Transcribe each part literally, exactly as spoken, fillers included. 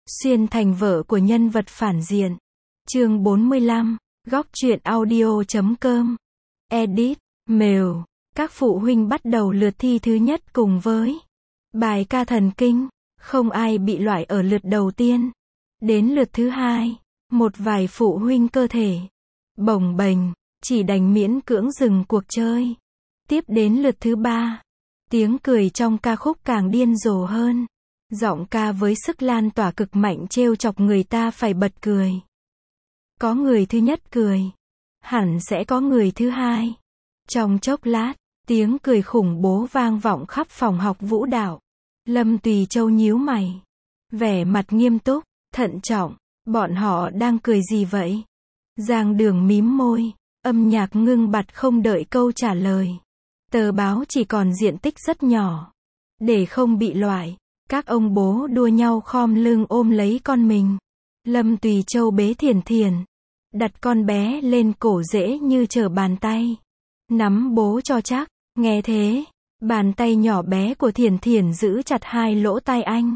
Xuyên thành vợ của nhân vật phản diện. Chương bốn mươi lăm, góc truyện audio chấm com. Edit, mail. Các phụ huynh bắt đầu lượt thi thứ nhất cùng với bài ca thần kinh. Không ai bị loại ở lượt đầu tiên. Đến lượt thứ hai, một vài phụ huynh cơ thể bồng bềnh, chỉ đành miễn cưỡng dừng cuộc chơi. Tiếp đến lượt thứ ba, tiếng cười trong ca khúc càng điên rồ hơn. Giọng ca với sức lan tỏa cực mạnh trêu chọc người ta phải bật cười. Có người thứ nhất cười, hẳn sẽ có người thứ hai. Trong chốc lát, tiếng cười khủng bố vang vọng khắp phòng học vũ đạo. Lâm Tùy Châu nhíu mày, vẻ mặt nghiêm túc, thận trọng. Bọn họ đang cười gì vậy? Giang Đường mím môi, âm nhạc ngưng bặt không đợi câu trả lời. Tờ báo chỉ còn diện tích rất nhỏ. Để không bị loại, các ông bố đua nhau khom lưng ôm lấy con mình. Lâm Tùy Châu bế Thiển Thiển, đặt con bé lên cổ dễ như trở bàn tay. Nắm bố cho chắc. Nghe thế, bàn tay nhỏ bé của Thiển Thiển giữ chặt hai lỗ tai anh.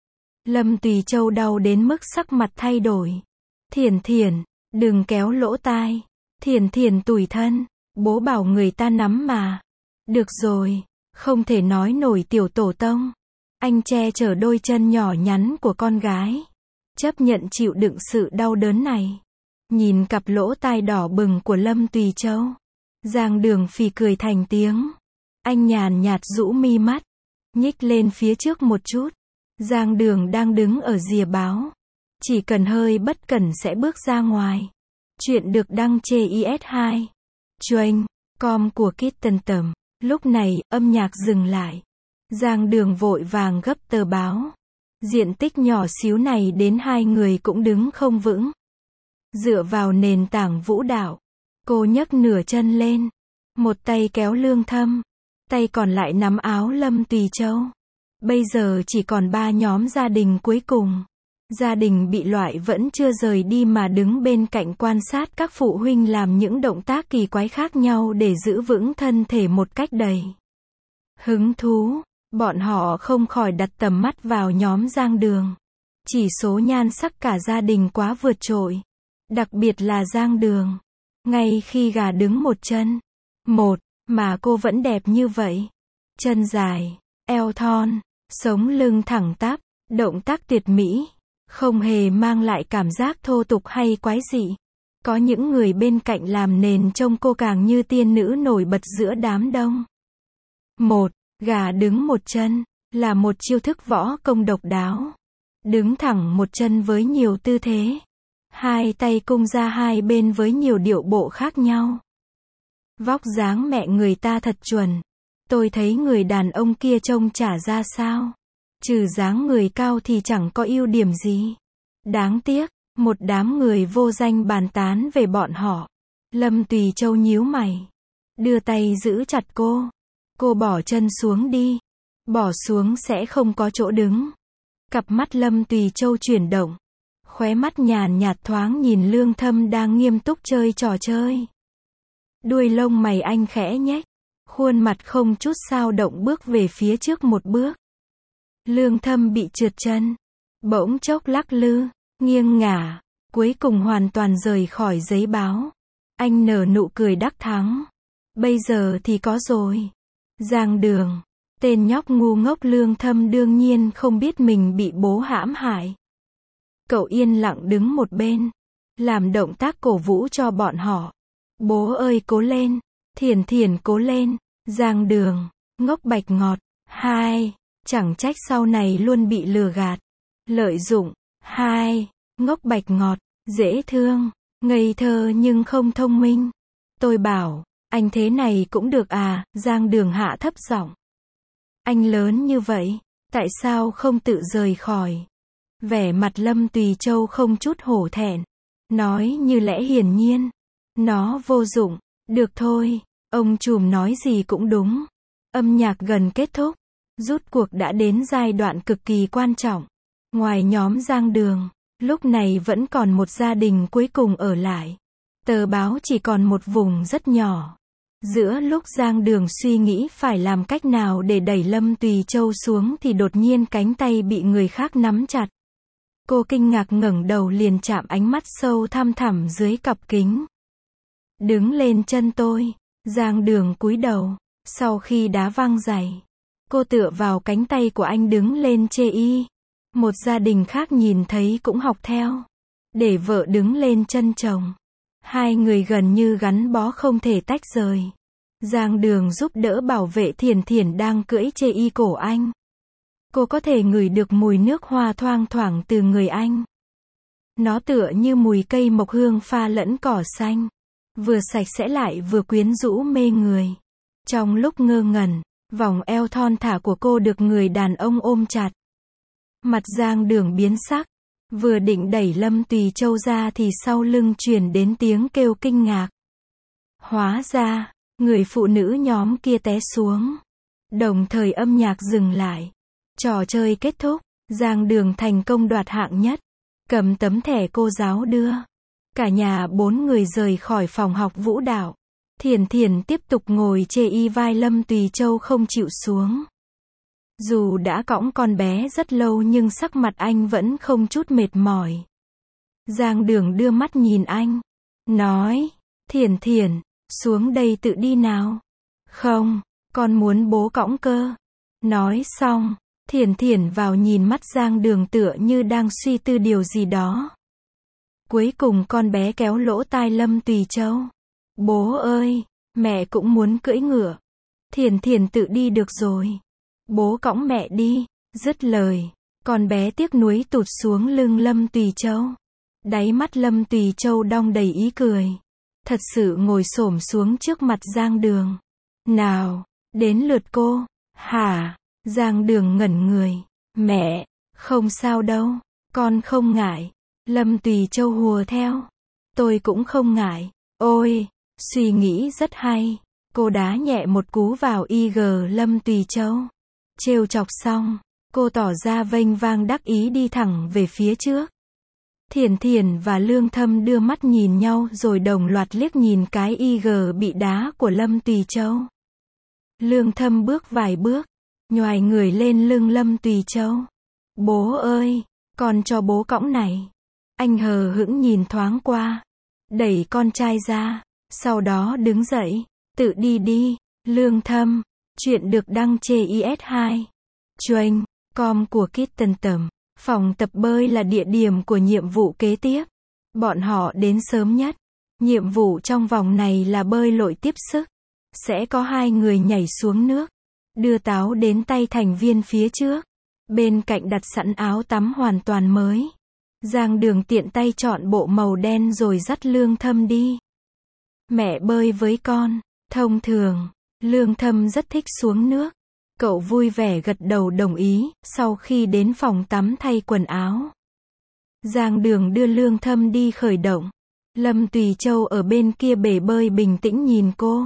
Lâm Tùy Châu đau đến mức sắc mặt thay đổi. Thiển Thiển, đừng kéo lỗ tai. Thiển Thiển tủi thân, bố bảo người ta nắm mà. Được rồi, không thể nói nổi tiểu tổ tông. Anh che chở đôi chân nhỏ nhắn của con gái. Chấp nhận chịu đựng sự đau đớn này. Nhìn cặp lỗ tai đỏ bừng của Lâm Tùy Châu, Giang Đường phì cười thành tiếng. Anh nhàn nhạt rũ mi mắt, nhích lên phía trước một chút. Giang Đường đang đứng ở rìa báo. Chỉ cần hơi bất cẩn sẽ bước ra ngoài. Chuyện được đăng trên i ét hai. Chuyên com của Kitten Tầm. Lúc này, âm nhạc dừng lại. Giang Đường vội vàng gấp tờ báo. Diện tích nhỏ xíu này đến hai người cũng đứng không vững. Dựa vào nền tảng vũ đạo, cô nhấc nửa chân lên. Một tay kéo Lương Thâm, tay còn lại nắm áo Lâm Tùy Châu. Bây giờ chỉ còn ba nhóm gia đình cuối cùng. Gia đình bị loại vẫn chưa rời đi mà đứng bên cạnh quan sát các phụ huynh làm những động tác kỳ quái khác nhau để giữ vững thân thể một cách đầy hứng thú. Bọn họ không khỏi đặt tầm mắt vào nhóm Giang Đường. Chỉ số nhan sắc cả gia đình quá vượt trội. Đặc biệt là Giang Đường. Ngay khi gà đứng một chân, một, mà cô vẫn đẹp như vậy. Chân dài, eo thon, sống lưng thẳng tắp, động tác tuyệt mỹ. Không hề mang lại cảm giác thô tục hay quái dị. Có những người bên cạnh làm nền trông cô càng như tiên nữ nổi bật giữa đám đông. Một, gà đứng một chân, là một chiêu thức võ công độc đáo. Đứng thẳng một chân với nhiều tư thế. Hai tay cung ra hai bên với nhiều điệu bộ khác nhau. Vóc dáng mẹ người ta thật chuẩn. Tôi thấy người đàn ông kia trông chả ra sao. Trừ dáng người cao thì chẳng có ưu điểm gì. Đáng tiếc, một đám người vô danh bàn tán về bọn họ. Lâm Tùy Châu nhíu mày, đưa tay giữ chặt cô. Cô bỏ chân xuống đi. Bỏ xuống sẽ không có chỗ đứng. Cặp mắt Lâm Tùy Châu chuyển động. Khóe mắt nhàn nhạt thoáng nhìn Lương Thâm đang nghiêm túc chơi trò chơi. Đuôi lông mày anh khẽ nhếch. Khuôn mặt không chút dao động bước về phía trước một bước. Lương Thâm bị trượt chân. Bỗng chốc lắc lư, nghiêng ngả. Cuối cùng hoàn toàn rời khỏi giấy báo. Anh nở nụ cười đắc thắng. Bây giờ thì có rồi. Giang Đường. Tên nhóc ngu ngốc Lương Thâm đương nhiên không biết mình bị bố hãm hại. Cậu yên lặng đứng một bên. Làm động tác cổ vũ cho bọn họ. Bố ơi cố lên. Thiển Thiển cố lên. Giang Đường. Ngốc bạch ngọt. Hai. Chẳng trách sau này luôn bị lừa gạt. Lợi dụng. Hai. Ngốc bạch ngọt. Dễ thương. Ngây thơ nhưng không thông minh. Tôi bảo, anh thế này cũng được à? Giang Đường hạ thấp giọng. Anh lớn như vậy, tại sao không tự rời khỏi? Vẻ mặt Lâm Tùy Châu không chút hổ thẹn. Nói như lẽ hiển nhiên. Nó vô dụng. Được thôi, ông trùm nói gì cũng đúng. Âm nhạc gần kết thúc. Rút cuộc đã đến giai đoạn cực kỳ quan trọng. Ngoài nhóm Giang Đường, lúc này vẫn còn một gia đình cuối cùng ở lại. Tờ báo chỉ còn một vùng rất nhỏ. Giữa lúc Giang Đường suy nghĩ phải làm cách nào để đẩy Lâm Tùy Châu xuống thì đột nhiên cánh tay bị người khác nắm chặt. Cô kinh ngạc ngẩng đầu liền chạm ánh mắt sâu thăm thẳm dưới cặp kính. Đứng lên chân tôi. Giang Đường cúi đầu. Sau khi đá văng giày, cô tựa vào cánh tay của anh đứng lên chê y. Một gia đình khác nhìn thấy cũng học theo. Để vợ đứng lên chân chồng. Hai người gần như gắn bó không thể tách rời. Giang Đường giúp đỡ bảo vệ Thiển Thiển đang cưỡi chê y cổ anh. Cô có thể ngửi được mùi nước hoa thoang thoảng từ người anh. Nó tựa như mùi cây mộc hương pha lẫn cỏ xanh. Vừa sạch sẽ lại vừa quyến rũ mê người. Trong lúc ngơ ngẩn, vòng eo thon thả của cô được người đàn ông ôm chặt. Mặt Giang Đường biến sắc. Vừa định đẩy Lâm Tùy Châu ra thì sau lưng truyền đến tiếng kêu kinh ngạc. Hóa ra, người phụ nữ nhóm kia té xuống. Đồng thời âm nhạc dừng lại. Trò chơi kết thúc. Giang Đường thành công đoạt hạng nhất. Cầm tấm thẻ cô giáo đưa. Cả nhà bốn người rời khỏi phòng học vũ đạo. Thiển Thiển tiếp tục ngồi chê y vai Lâm Tùy Châu không chịu xuống. Dù đã cõng con bé rất lâu nhưng sắc mặt anh vẫn không chút mệt mỏi. Giang Đường đưa mắt nhìn anh. Nói, Thiển Thiển, xuống đây tự đi nào. Không, con muốn bố cõng cơ. Nói xong, Thiển Thiển vào nhìn mắt Giang Đường tựa như đang suy tư điều gì đó. Cuối cùng con bé kéo lỗ tai Lâm Tùy Châu. Bố ơi, mẹ cũng muốn cưỡi ngựa. Thiển Thiển tự đi được rồi. Bố cõng mẹ đi. Dứt lời, con bé tiếc nuối tụt xuống lưng Lâm Tùy Châu. Đáy mắt Lâm Tùy Châu đong đầy ý cười. Thật sự ngồi xổm xuống trước mặt Giang Đường. Nào, đến lượt cô. Hả? Giang Đường ngẩn người. Mẹ, không sao đâu. Con không ngại. Lâm Tùy Châu hùa theo. Tôi cũng không ngại. Ôi, suy nghĩ rất hay. Cô đá nhẹ một cú vào i giê Lâm Tùy Châu. Trêu chọc xong, cô tỏ ra vênh vang đắc ý đi thẳng về phía trước. Thiển Thiển và Lương Thâm đưa mắt nhìn nhau rồi đồng loạt liếc nhìn cái i giê bị đá của Lâm Tùy Châu. Lương Thâm bước vài bước, nhoài người lên lưng Lâm Tùy Châu. Bố ơi, con cho bố cõng này. Anh hờ hững nhìn thoáng qua, đẩy con trai ra, sau đó đứng dậy, tự đi đi. Lương Thâm, chuyện được đăng trên i ét hai. Chuyên com của Kitten Tầm. Phòng tập bơi là địa điểm của nhiệm vụ kế tiếp. Bọn họ đến sớm nhất. Nhiệm vụ trong vòng này là bơi lội tiếp sức. Sẽ có hai người nhảy xuống nước, đưa táo đến tay thành viên phía trước. Bên cạnh đặt sẵn áo tắm hoàn toàn mới. Giang Đường tiện tay chọn bộ màu đen rồi dắt Lương Thâm đi. Mẹ bơi với con. Thông thường, Lương Thâm rất thích xuống nước. Cậu vui vẻ gật đầu đồng ý, sau khi đến phòng tắm thay quần áo. Giang Đường đưa Lương Thâm đi khởi động. Lâm Tùy Châu ở bên kia bể bơi bình tĩnh nhìn cô.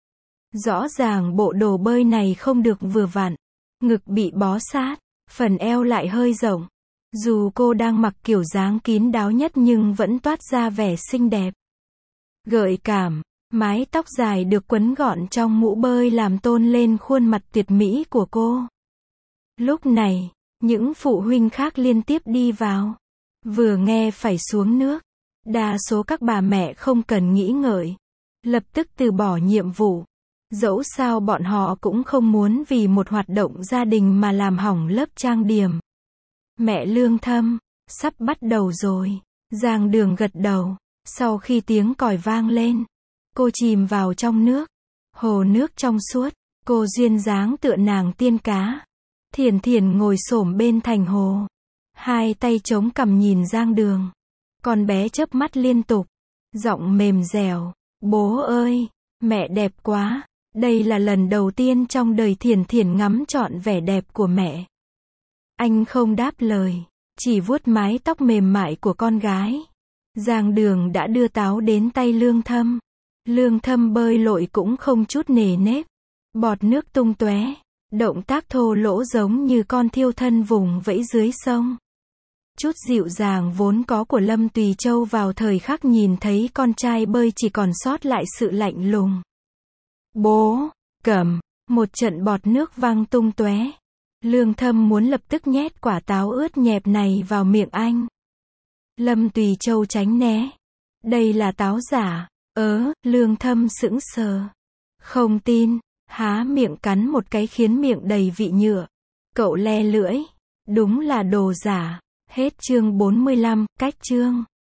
Rõ ràng bộ đồ bơi này không được vừa vặn. Ngực bị bó sát, phần eo lại hơi rộng. Dù cô đang mặc kiểu dáng kín đáo nhất nhưng vẫn toát ra vẻ xinh đẹp. Gợi cảm, mái tóc dài được quấn gọn trong mũ bơi làm tôn lên khuôn mặt tuyệt mỹ của cô. Lúc này, những phụ huynh khác liên tiếp đi vào. Vừa nghe phải xuống nước, đa số các bà mẹ không cần nghĩ ngợi, lập tức từ bỏ nhiệm vụ. Dẫu sao bọn họ cũng không muốn vì một hoạt động gia đình mà làm hỏng lớp trang điểm. Mẹ Lương Thâm, sắp bắt đầu rồi. Giang Đường gật đầu. Sau khi tiếng còi vang lên, cô chìm vào trong nước. Hồ nước trong suốt, cô duyên dáng tựa nàng tiên cá. Thiển Thiển ngồi xổm bên thành hồ, hai tay chống cằm nhìn Giang Đường. Con bé chớp mắt liên tục, giọng mềm dẻo. Bố ơi, mẹ đẹp quá. Đây là lần đầu tiên trong đời Thiển Thiển ngắm trọn vẻ đẹp của mẹ. Anh không đáp lời, chỉ vuốt mái tóc mềm mại của con gái. Giang Đường đã đưa táo đến tay Lương Thâm. Lương Thâm bơi lội cũng không chút nề nếp. Bọt nước tung tóe, động tác thô lỗ giống như con thiêu thân vùng vẫy dưới sông. Chút dịu dàng vốn có của Lâm Tùy Châu vào thời khắc nhìn thấy con trai bơi chỉ còn sót lại sự lạnh lùng. Bố, cầm, một trận bọt nước văng tung tóe. Lương Thâm muốn lập tức nhét quả táo ướt nhẹp này vào miệng anh. Lâm Tùy Châu tránh né. Đây là táo giả. Ớ, Lương Thâm sững sờ. Không tin, há miệng cắn một cái khiến miệng đầy vị nhựa. Cậu le lưỡi. Đúng là đồ giả. Hết chương bốn mươi lăm, cách chương.